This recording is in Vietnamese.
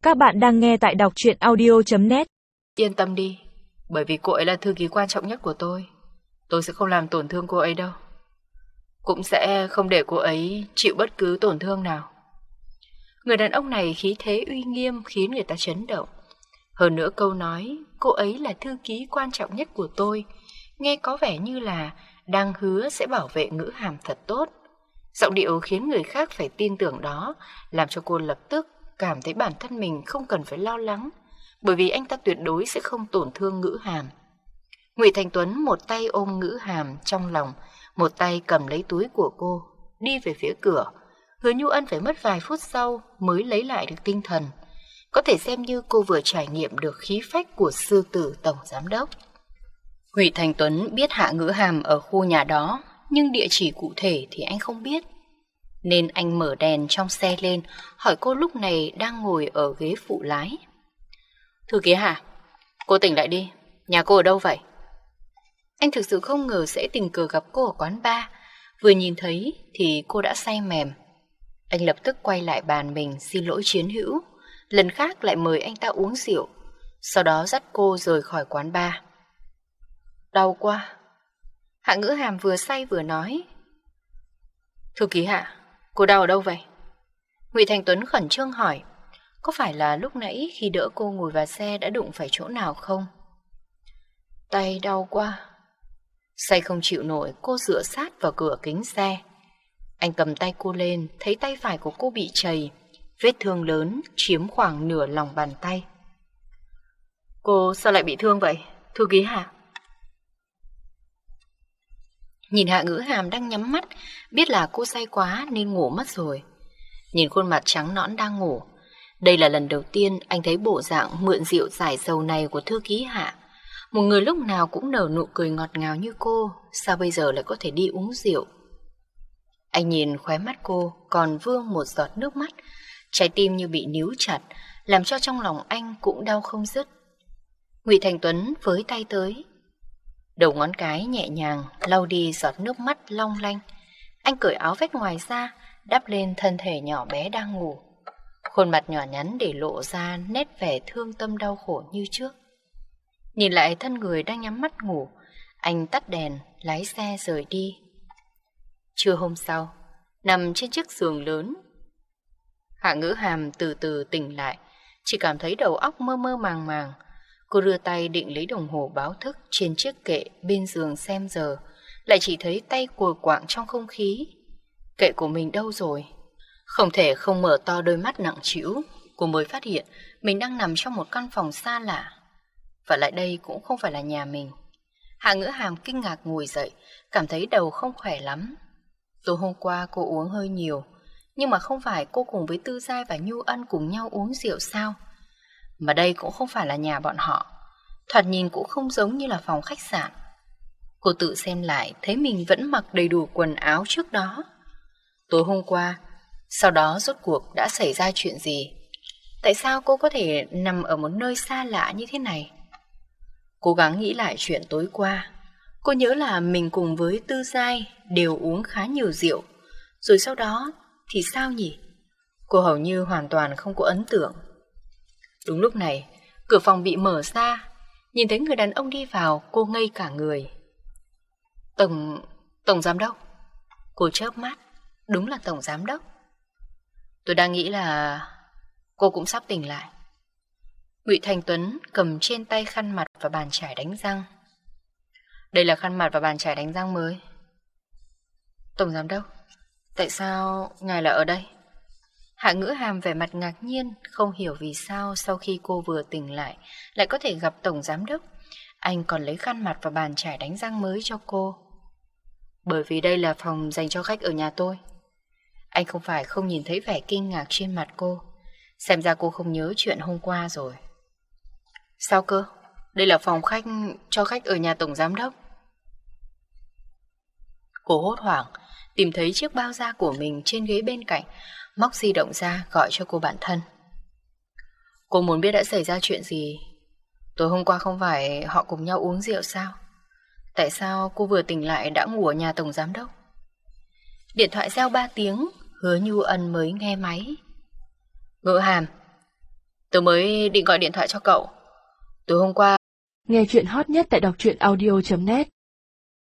Các bạn đang nghe tại đọc truyện audio.net. Yên tâm đi, bởi vì cô ấy là thư ký quan trọng nhất của tôi. Tôi sẽ không làm tổn thương cô ấy đâu. Cũng sẽ không để cô ấy chịu bất cứ tổn thương nào. Người đàn ông này khí thế uy nghiêm khiến người ta chấn động. Hơn nữa câu nói cô ấy là thư ký quan trọng nhất của tôi nghe có vẻ như là đang hứa sẽ bảo vệ Ngữ Hàm thật tốt. Giọng điệu khiến người khác phải tin tưởng đó, làm cho cô lập tức cảm thấy bản thân mình không cần phải lo lắng, bởi vì anh ta tuyệt đối sẽ không tổn thương Ngữ Hàm. Ngụy Thành Tuấn một tay ôm Ngữ Hàm trong lòng, một tay cầm lấy túi của cô, đi về phía cửa. Hứa Nhu Ân phải mất vài phút sau mới lấy lại được tinh thần. Có thể xem như cô vừa trải nghiệm được khí phách của sư tử tổng giám đốc. Ngụy Thành Tuấn biết Hạ Ngữ Hàm ở khu nhà đó, nhưng địa chỉ cụ thể thì anh không biết. Nên anh mở đèn trong xe lên, hỏi cô lúc này đang ngồi ở ghế phụ lái. Thư ký Hạ, cô tỉnh lại đi, nhà cô ở đâu vậy? Anh thực sự không ngờ sẽ tình cờ gặp cô ở quán bar. Vừa nhìn thấy thì cô đã say mềm. Anh lập tức quay lại bàn mình xin lỗi chiến hữu, lần khác lại mời anh ta uống rượu, sau đó dắt cô rời khỏi quán bar. Đau quá. Hạ Ngữ Hàm vừa say vừa nói. Thư ký Hạ, cô đau ở đâu vậy? Ngụy Thành Tuấn khẩn trương hỏi, có phải là lúc nãy khi đỡ cô ngồi vào xe đã đụng phải chỗ nào không? Tay đau quá. Say không chịu nổi, cô dựa sát vào cửa kính xe. Anh cầm tay cô lên, thấy tay phải của cô bị trầy, vết thương lớn chiếm khoảng nửa lòng bàn tay. Cô sao lại bị thương vậy, thư ký Hạ? Nhìn Hạ Ngữ Hàm đang nhắm mắt, biết là cô say quá nên ngủ mất rồi. Nhìn khuôn mặt trắng nõn đang ngủ, đây là lần đầu tiên anh thấy bộ dạng mượn rượu giải sầu này của thư ký Hạ. Một người lúc nào cũng nở nụ cười ngọt ngào như cô, sao bây giờ lại có thể đi uống rượu? Anh nhìn khóe mắt cô còn vương một giọt nước mắt, trái tim như bị níu chặt, làm cho trong lòng anh cũng đau không dứt. Ngụy Thành Tuấn với tay tới, đầu ngón cái nhẹ nhàng lau đi giọt nước mắt long lanh. Anh cởi áo vest ngoài ra, đắp lên thân thể nhỏ bé đang ngủ. Khuôn mặt nhỏ nhắn để lộ ra nét vẻ thương tâm đau khổ như trước. Nhìn lại thân người đang nhắm mắt ngủ, anh tắt đèn, lái xe rời đi. Trưa hôm sau, nằm trên chiếc giường lớn, Hạ Ngữ Hàm từ từ tỉnh lại, chỉ cảm thấy đầu óc mơ mơ màng màng. Cô đưa tay định lấy đồng hồ báo thức trên chiếc kệ bên giường xem giờ, lại chỉ thấy tay cùi quạng trong không khí. Kệ của mình đâu rồi? Không thể không mở to đôi mắt nặng trĩu, cô mới phát hiện mình đang nằm trong một căn phòng xa lạ. Và lại đây cũng không phải là nhà mình. Hạ Ngữ Hàm kinh ngạc ngồi dậy, cảm thấy đầu không khỏe lắm. Tối hôm qua cô uống hơi nhiều, nhưng mà không phải cô cùng với Tư Giai và Nhu Ân cùng nhau uống rượu sao? Mà đây cũng không phải là nhà bọn họ, thoạt nhìn cũng không giống như là phòng khách sạn. Cô tự xem lại thấy mình vẫn mặc đầy đủ quần áo trước đó. Tối hôm qua, sau đó rốt cuộc đã xảy ra chuyện gì? Tại sao cô có thể nằm ở một nơi xa lạ như thế này? Cố gắng nghĩ lại chuyện tối qua, cô nhớ là mình cùng với Tư Giai đều uống khá nhiều rượu. Rồi sau đó thì sao nhỉ? Cô hầu như hoàn toàn không có ấn tượng. Đúng lúc này, cửa phòng bị mở ra. Nhìn thấy người đàn ông đi vào, cô ngây cả người. Tổng giám đốc. Cô chớp mắt, đúng là tổng giám đốc. Tôi đang nghĩ là cô cũng sắp tỉnh lại. Ngụy Thành Tuấn cầm trên tay khăn mặt và bàn chải đánh răng. Đây là khăn mặt và bàn chải đánh răng mới. Tổng giám đốc, tại sao ngài là ở đây? Hạ Ngữ Hàm vẻ mặt ngạc nhiên, không hiểu vì sao sau khi cô vừa tỉnh lại lại có thể gặp tổng giám đốc. Anh còn lấy khăn mặt và bàn chải đánh răng mới cho cô. Bởi vì đây là phòng dành cho khách ở nhà tôi. Anh không phải không nhìn thấy vẻ kinh ngạc trên mặt cô. Xem ra cô không nhớ chuyện hôm qua rồi. Sao cơ? Đây là phòng khách cho khách ở nhà tổng giám đốc. Cô hốt hoảng tìm thấy chiếc bao da của mình trên ghế bên cạnh, móc di động ra gọi cho cô bạn thân. Cô muốn biết đã xảy ra chuyện gì? Tối hôm qua không phải họ cùng nhau uống rượu sao? Tại sao cô vừa tỉnh lại đã ngủ ở nhà tổng giám đốc? Điện thoại reo 3 tiếng, Hứa Nhu Ân mới nghe máy. Ngữ Hàm, Tớ mới định gọi điện thoại cho cậu. Tối hôm qua Nghe chuyện hot nhất tại đọc truyện audio.net